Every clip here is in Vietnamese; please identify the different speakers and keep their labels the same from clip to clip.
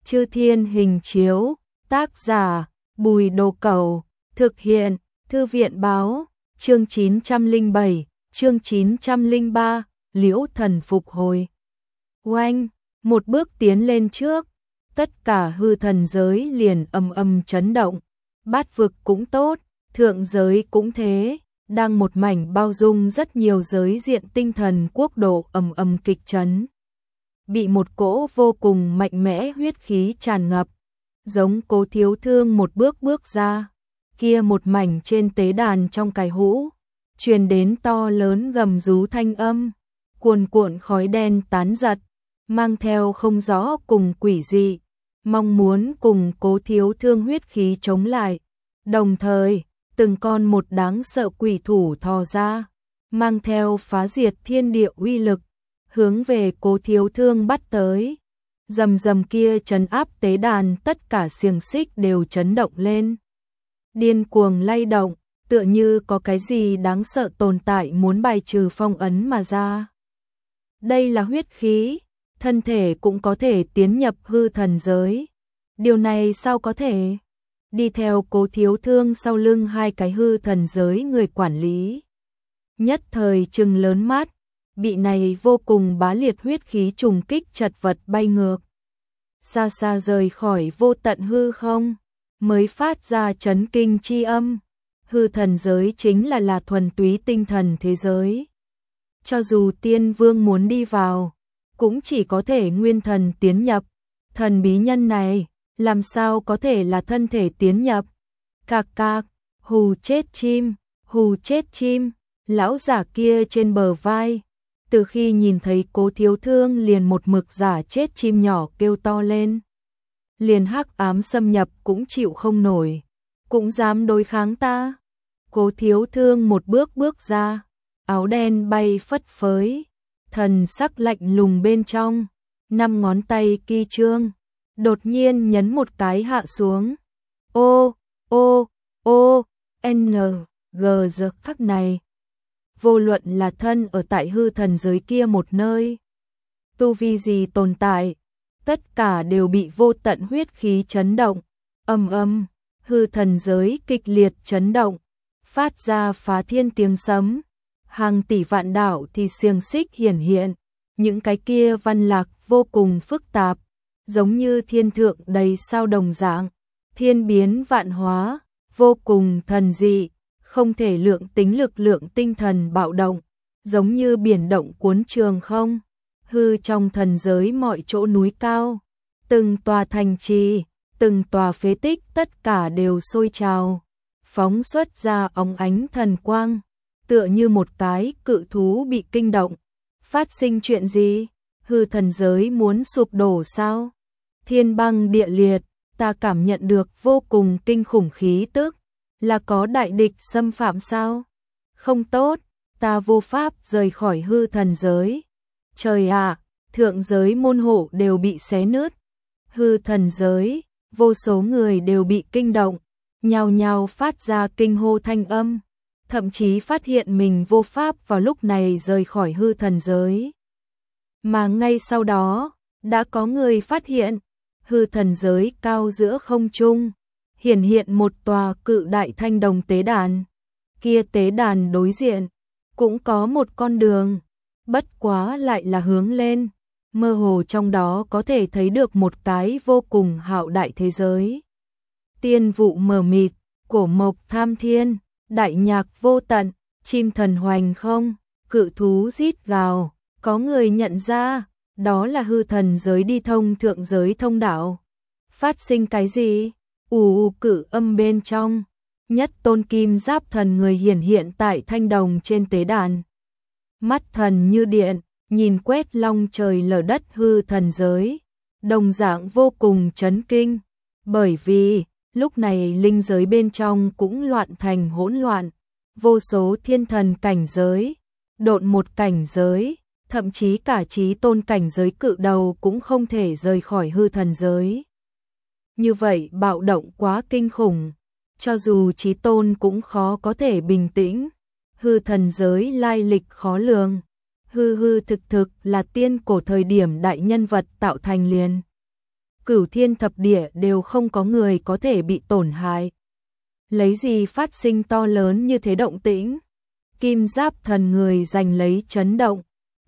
Speaker 1: Chư Thiên Hình Chiếu, tác giả Bùi Đồ Cẩu, thực hiện Thư viện báo, chương 907, chương 903, Liễu Thần phục hồi. Oanh, một bước tiến lên trước, tất cả hư thần giới liền ầm ầm chấn động, bát vực cũng tốt, thượng giới cũng thế, đang một mảnh bao dung rất nhiều giới diện tinh thần quốc độ ầm ầm kịch chấn. Bị một cỗ vô cùng mạnh mẽ huyết khí tràn ngập, giống Cố Thiếu Thương một bước bước ra, kia một mảnh trên tế đàn trong cài hũ, truyền đến to lớn gầm rú thanh âm, cuồn cuộn khói đen tán giật, mang theo không rõ cùng quỷ dị, mong muốn cùng Cố Thiếu Thương huyết khí chống lại. Đồng thời, từng con một đáng sợ quỷ thủ thò ra, mang theo phá diệt thiên địa uy lực, hướng về Cố Thiếu Thương bắt tới. Rầm rầm kia trấn áp tế đàn, tất cả xiềng xích đều chấn động lên. Điên cuồng lay động, tựa như có cái gì đáng sợ tồn tại muốn bài trừ phong ấn mà ra. Đây là huyết khí, thân thể cũng có thể tiến nhập hư thần giới. Điều này sao có thể? Đi theo Cố Thiếu Thương sau lưng hai cái hư thần giới người quản lý. Nhất thời trừng lớn mắt, bị này vô cùng bá liệt huyết khí trùng kích chật vật bay ngược. Xa xa rời khỏi vô tận hư không, mới phát ra chấn kinh chi âm. Hư thần giới chính là thuần túy tinh thần thế giới. Cho dù tiên vương muốn đi vào, cũng chỉ có thể nguyên thần tiến nhập. Thần bí nhân này, làm sao có thể là thân thể tiến nhập? Cạc cạc, hù chết chim, hù chết chim, lão giả kia trên bờ vai. Từ khi nhìn thấy Cố Thiếu Thương liền một mực giả chết chim nhỏ kêu to lên. Liền hắc ám xâm nhập cũng chịu không nổi, cũng dám đối kháng ta. Cố Thiếu Thương một bước bước ra, áo đen bay phất phới, thần sắc lạnh lùng bên trong, 5 ngón tay kỳ trương, đột nhiên nhấn một cái hạ xuống. N, G giờ khắc này. Vô luận là thân ở tại hư thần giới kia một nơi, tu vi gì tồn tại, tất cả đều bị vô tận huyết khí chấn động, ầm, hư thần giới kịch liệt chấn động, phát ra phá thiên tiếng sấm, hàng tỷ vạn đạo thì xiềng xích hiển hiện, những cái kia văn lạc vô cùng phức tạp, giống như thiên thượng đầy sao đồng dạng, thiên biến vạn hóa, vô cùng thần dị, không thể lượng tính lực lượng tinh thần bạo động, giống như biển động cuốn trường không. Hư trong thần giới mọi chỗ núi cao, từng tòa thành trì, từng tòa phế tích tất cả đều sôi trào, phóng xuất ra óng ánh thần quang, tựa như một cái cự thú bị kinh động. Phát sinh chuyện gì? Hư thần giới muốn sụp đổ sao? Thiên băng địa liệt, ta cảm nhận được vô cùng kinh khủng khí tức, là có đại địch xâm phạm sao? Không tốt, ta vô pháp rời khỏi hư thần giới. Trời ạ, thượng giới môn hộ đều bị xé nứt. Hư thần giới, vô số người đều bị kinh động, nhao nhao phát ra kinh hô thanh âm, thậm chí phát hiện mình vô pháp vào lúc này rời khỏi hư thần giới. Mà ngay sau đó, đã có người phát hiện, hư thần giới cao giữa không trung, hiển hiện một tòa cự đại thanh đồng tế đàn. Kia tế đàn đối diện, cũng có một con đường, bất quá lại là hướng lên, mơ hồ trong đó có thể thấy được một cái vô cùng hạo đại thế giới. Tiên vụ mờ mịt, cổ mộc tham thiên, đại nhạc vô tận, chim thần hoành không, cự thú rít gào, có người nhận ra, đó là hư thần giới đi thông thượng giới thông đạo. Phát sinh cái gì? Cự âm bên trong, nhất tôn kim giáp thần người hiển hiện tại thanh đồng trên tế đàn. Mắt thần như điện, nhìn quét long trời lở đất hư thần giới, đồng dạng vô cùng chấn kinh, bởi vì lúc này linh giới bên trong cũng loạn thành hỗn loạn, vô số thiên thần cảnh giới, độn một cảnh giới, thậm chí cả chí tôn cảnh giới cự đầu cũng không thể rời khỏi hư thần giới. Như vậy bạo động quá kinh khủng, cho dù chí tôn cũng khó có thể bình tĩnh. Hư thần giới lai lịch khó lường, hư thực là tiên cổ thời điểm đại nhân vật tạo thành liền. cửu thiên thập địa đều không có người có thể bị tổn hại. Lấy gì phát sinh to lớn như thế động tĩnh? Kim giáp thần người giành lấy chấn động.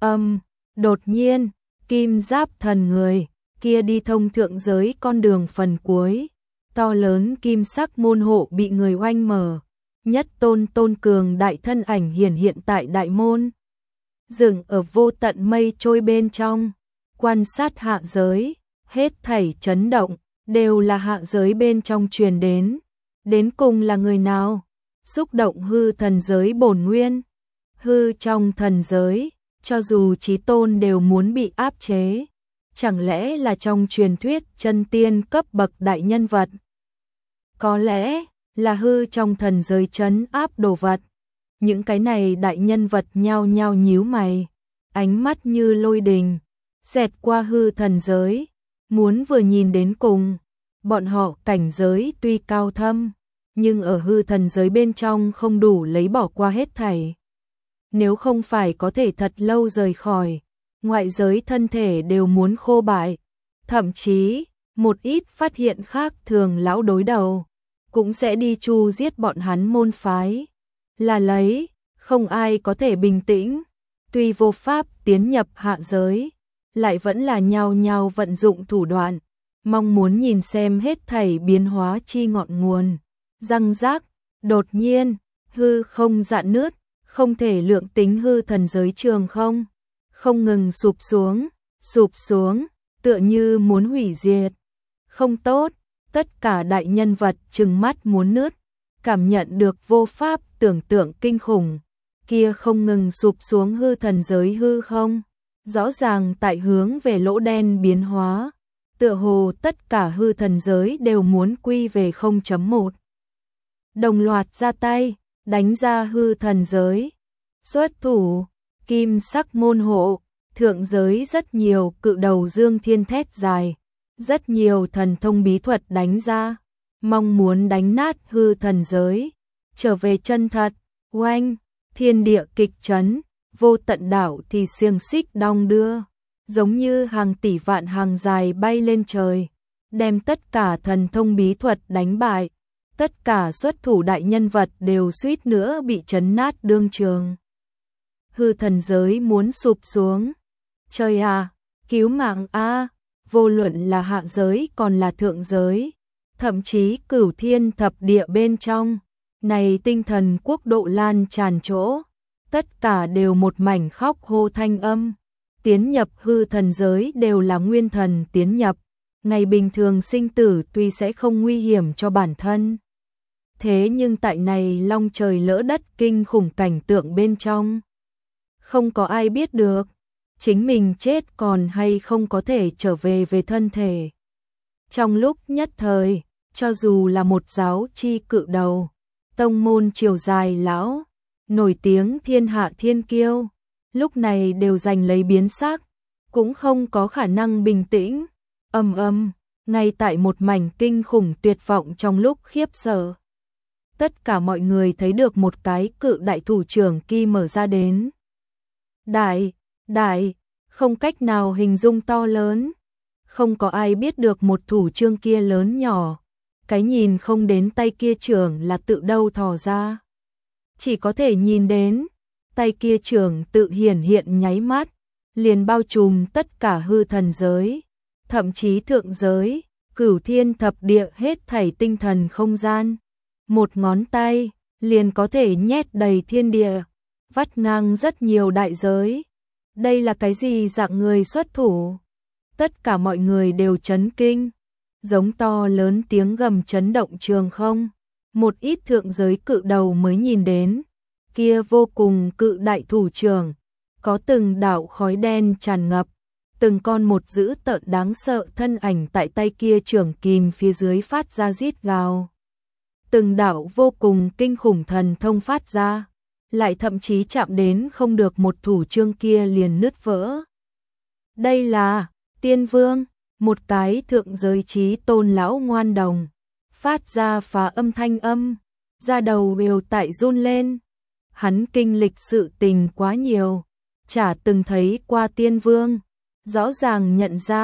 Speaker 1: Đột nhiên, kim giáp thần người kia đi thông thượng giới con đường phần cuối. To lớn kim sắc môn hộ bị người oanh mở. Nhất tôn cường đại thân ảnh hiển hiện tại đại môn. Dừng ở vô tận mây trôi bên trong. Quan sát hạ giới, hết thảy chấn động, đều là hạ giới bên trong truyền đến. Đến cùng là người nào? Xúc động hư thần giới bổn nguyên. Hư trong thần giới, cho dù chí tôn đều muốn bị áp chế. Chẳng lẽ là trong truyền thuyết chân tiên cấp bậc đại nhân vật? Có lẽ là hư trong thần giới trấn áp đồ vật. Những cái này đại nhân vật nhao nhao nhíu mày, ánh mắt như lôi đình, xẹt qua hư thần giới, muốn vừa nhìn đến cùng. Bọn họ cảnh giới tuy cao thâm, nhưng ở hư thần giới bên trong không đủ lấy bỏ qua hết thảy. Nếu không phải có thể thật lâu rời khỏi, ngoại giới thân thể đều muốn khô bại, thậm chí một ít phát hiện khác thường lão đối đầu, cũng sẽ đi chu giết bọn hắn môn phái. Là lấy, không ai có thể bình tĩnh, tuy vô pháp tiến nhập hạ giới, lại vẫn là nhao nhao vận dụng thủ đoạn, mong muốn nhìn xem hết thảy biến hóa chi ngọn nguồn. Răng rác, đột nhiên, hư không rạn nứt, không thể lượng tính hư thần giới trường không ngừng sụp xuống, tựa như muốn hủy diệt. Không tốt, tất cả đại nhân vật trừng mắt muốn nứt, cảm nhận được vô pháp tưởng tượng kinh khủng, kia không ngừng sụp xuống hư thần giới hư không, rõ ràng tại hướng về lỗ đen biến hóa, tựa hồ tất cả hư thần giới đều muốn quy về 0.1. Đồng loạt ra tay, đánh ra hư thần giới. Xuất thủ, kim sắc môn hộ, thượng giới rất nhiều cự đầu dương thiên thét dài, rất nhiều thần thông bí thuật đánh ra, mong muốn đánh nát hư thần giới, trở về chân thật. Oanh, thiên địa kịch chấn, vô tận đảo thì xiềng xích đong đưa, giống như hàng tỷ vạn hàng dài bay lên trời, đem tất cả thần thông bí thuật đánh bại, tất cả xuất thủ đại nhân vật đều suýt nữa bị chấn nát đương trường. Hư thần giới muốn sụp xuống. Trời à, cứu mạng a, vô luận là hạ giới còn là thượng giới, thậm chí cửu thiên thập địa bên trong, này tinh thần quốc độ lan tràn chỗ, tất cả đều một mảnh khóc hô thanh âm. Tiến nhập hư thần giới đều là nguyên thần tiến nhập, ngày bình thường sinh tử tuy sẽ không nguy hiểm cho bản thân. Thế nhưng tại này long trời lỡ đất kinh khủng cảnh tượng bên trong, không có ai biết được chính mình chết còn hay không có thể trở về về thân thể. Trong lúc nhất thời, cho dù là một giáo chi cự đầu, tông môn chiều dài lão, nổi tiếng thiên hạ thiên kiêu, lúc này đều giành lấy biến sắc, cũng không có khả năng bình tĩnh. Ngay tại một mảnh kinh khủng tuyệt vọng trong lúc khiếp sợ, tất cả mọi người thấy được một cái cự đại thủ trưởng kỳ mở ra đến. Đại, không cách nào hình dung to lớn. Không có ai biết được một thủ chương kia lớn nhỏ, cái nhìn không đến tay kia trưởng là tự đâu thò ra. Chỉ có thể nhìn đến, tay kia trưởng tự hiển hiện nháy mắt, liền bao trùm tất cả hư thần giới, thậm chí thượng giới, cửu thiên thập địa hết thảy tinh thần không gian. Một ngón tay, liền có thể nhét đầy thiên địa, vắt ngang rất nhiều đại giới. Đây là cái gì dạng người xuất thủ? Tất cả mọi người đều chấn kinh, giống to lớn tiếng gầm chấn động trường không. Một ít thượng giới cự đầu mới nhìn đến, kia vô cùng cự đại thủ trưởng, có từng đạo khói đen tràn ngập, từng con một dữ tợn đáng sợ thân ảnh tại tay kia trưởng kìm phía dưới phát ra rít gào. Từng đạo vô cùng kinh khủng thần thông phát ra, lại thậm chí chạm đến không được một thủ chương kia liền nứt vỡ. Đây là Tiên Vương, một cái thượng giới chí tôn lão ngoan đồng, phát ra phá âm thanh âm, da đầu đều tại run lên. Hắn kinh lịch sự tình quá nhiều, chả từng thấy qua Tiên Vương, rõ ràng nhận ra,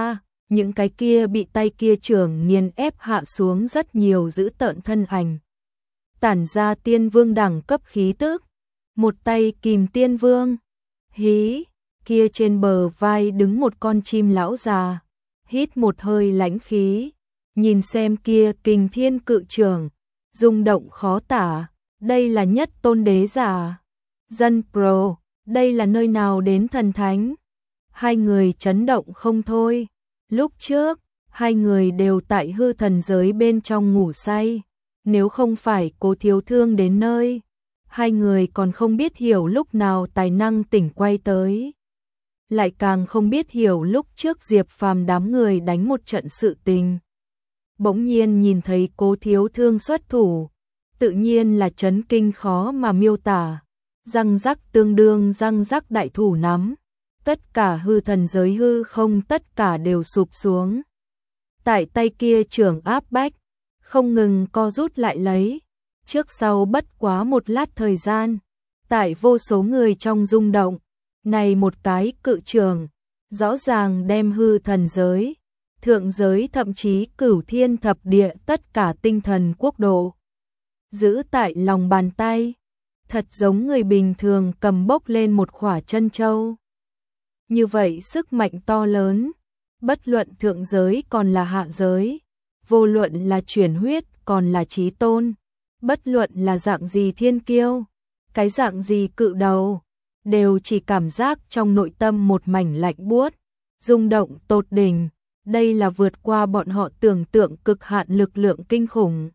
Speaker 1: những cái kia bị tay kia trưởng nghiền ép hạ xuống rất nhiều dữ tợn thân ảnh. Tản ra tiên vương đẳng cấp khí tức, một tay kìm tiên vương. Hí, kia trên bờ vai đứng một con chim lão già, hít một hơi lãnh khí, nhìn xem kia kình thiên cự trưởng, rung động khó tả, đây là nhất tôn đế giả. Dân pro, đây là nơi nào đến thần thánh? Hai người chấn động không thôi. Lúc trước, hai người đều tại hư thần giới bên trong ngủ say. Nếu không phải Cố Thiếu Thương đến nơi, hai người còn không biết hiểu lúc nào tài năng tỉnh quay tới. Lại càng không biết hiểu lúc trước Diệp Phàm đám người đánh một trận sự tình. Bỗng nhiên nhìn thấy Cố Thiếu Thương xuất thủ, tự nhiên là chấn kinh khó mà miêu tả. Răng rắc tương đương răng rắc đại thủ nắm, tất cả hư thần giới hư không tất cả đều sụp xuống. Tại tay kia trưởng áp bách, không ngừng co rút lại lấy, trước sau bất quá một lát thời gian, tại vô số người trong rung động, này một cái cự trường, rõ ràng đem hư thần giới, thượng giới thậm chí cửu thiên thập địa tất cả tinh thần quốc độ giữ tại lòng bàn tay, thật giống người bình thường cầm bốc lên một khỏa chân châu. Như vậy sức mạnh to lớn, bất luận thượng giới còn là hạ giới, vô luận là chuyển huyết còn là chí tôn, bất luận là dạng gì thiên kiêu, cái dạng gì cự đầu, đều chỉ cảm giác trong nội tâm một mảnh lạnh buốt, rung động tột đỉnh, đây là vượt qua bọn họ tưởng tượng cực hạn lực lượng kinh khủng.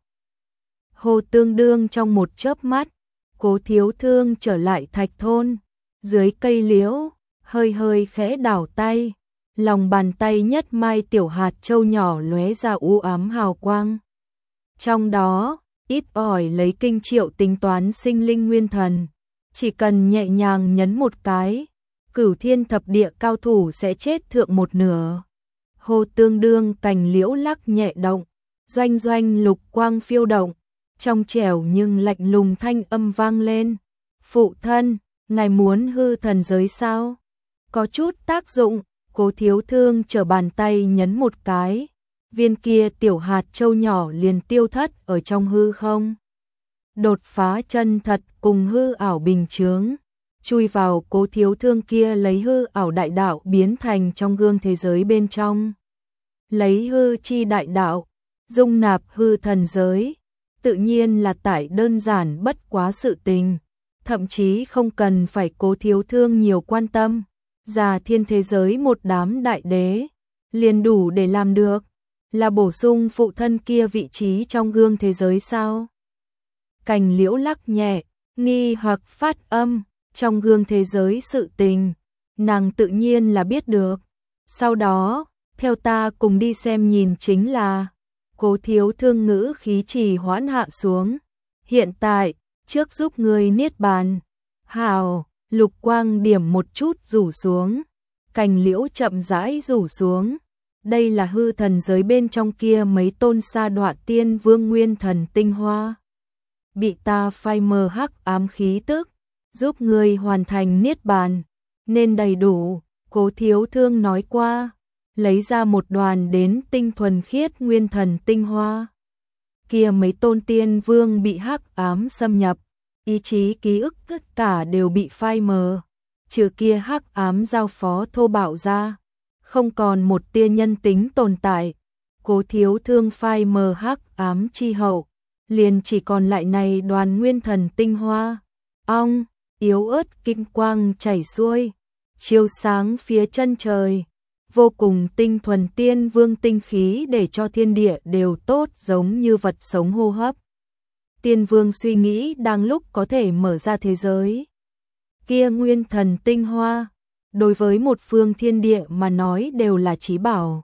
Speaker 1: Hồ tương đương trong một chớp mắt, Cố Thiếu Thương trở lại thạch thôn, dưới cây liễu, hơi hơi khẽ đảo tay, lòng bàn tay nhất mai tiểu hạt châu nhỏ lóe ra u ám hào quang. Trong đó, ít ỏi lấy kinh triệu tính toán sinh linh nguyên thần, chỉ cần nhẹ nhàng nhấn một cái, cửu thiên thập địa cao thủ sẽ chết thượng một nửa. Hồ tương đương cành liễu lắc nhẹ động, doanh doanh lục quang phiêu động, trong trẻo nhưng lạnh lùng thanh âm vang lên. Phụ thân, ngài muốn hư thần giới sao? Có chút tác dụng, Cố Thiếu Thương trở bàn tay nhấn một cái, viên kia tiểu hạt châu nhỏ liền tiêu thất ở trong hư không. Đột phá chân thật cùng hư ảo bình chướng, chui vào Cố Thiếu Thương kia lấy hư ảo đại đạo biến thành trong gương thế giới bên trong. Lấy hư chi đại đạo, dung nạp hư thần giới, tự nhiên là tại đơn giản bất quá sự tình, thậm chí không cần phải Cố Thiếu Thương nhiều quan tâm. Già thiên thế giới một đám đại đế, liền đủ để làm được, là bổ sung phụ thân kia vị trí trong gương thế giới sao? Cành liễu lắc nhẹ, nghi hoặc phát âm, trong gương thế giới sự tình, nàng tự nhiên là biết được. Sau đó, theo ta cùng đi xem nhìn chính là, Cố Thiếu Thương ngữ khí trì hoãn hạ xuống. Hiện tại, trước giúp người niết bàn. Hào, lục quang điểm một chút rủ xuống, cành liễu chậm rãi rủ xuống. Đây là hư thần giới bên trong kia mấy tôn sa đọa tiên vương nguyên thần tinh hoa. Bị ta phai mờ hắc ám khí tức, giúp người hoàn thành niết bàn, nên đầy đủ. Cố Thiếu Thương nói qua, lấy ra một đoàn đến tinh thuần khiết nguyên thần tinh hoa. Kia mấy tôn tiên vương bị hắc ám xâm nhập, ý chí ký ức tất cả đều bị phai mờ, trừ kia hắc ám giao phó thô bạo ra, không còn một tia nhân tính tồn tại. Cố Thiếu Thương phai mờ hắc ám chi hậu, liền chỉ còn lại này đoàn nguyên thần tinh hoa. Ong, yếu ớt kim quang chảy xuôi, chiếu sáng phía chân trời, vô cùng tinh thuần tiên vương tinh khí để cho thiên địa đều tốt giống như vật sống hô hấp. Tiên vương suy nghĩ đang lúc có thể mở ra thế giới. Kia nguyên thần tinh hoa, đối với một phương thiên địa mà nói đều là chí bảo.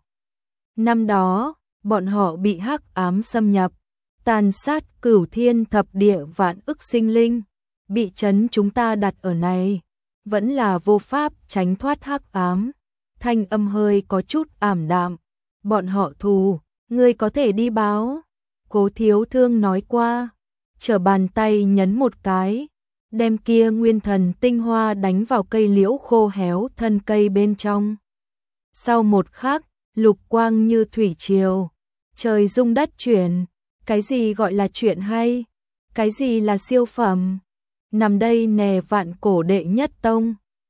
Speaker 1: Năm đó, bọn họ bị hắc ám xâm nhập, tàn sát cửu thiên thập địa vạn ức sinh linh, bị trấn chúng ta đặt ở này, vẫn là vô pháp tránh thoát hắc ám. Thanh âm hơi có chút ảm đạm. Bọn họ thù, ngươi có thể đi báo. Cố Thiếu Thương nói qua, trở bàn tay nhấn một cái, đem kia nguyên thần tinh hoa đánh vào cây liễu khô héo thân cây bên trong. Sau một khắc, lục quang như thủy triều, trời rung đất chuyển, cái gì gọi là chuyện hay, cái gì là siêu phẩm, nằm đây nè vạn cổ đệ nhất tông.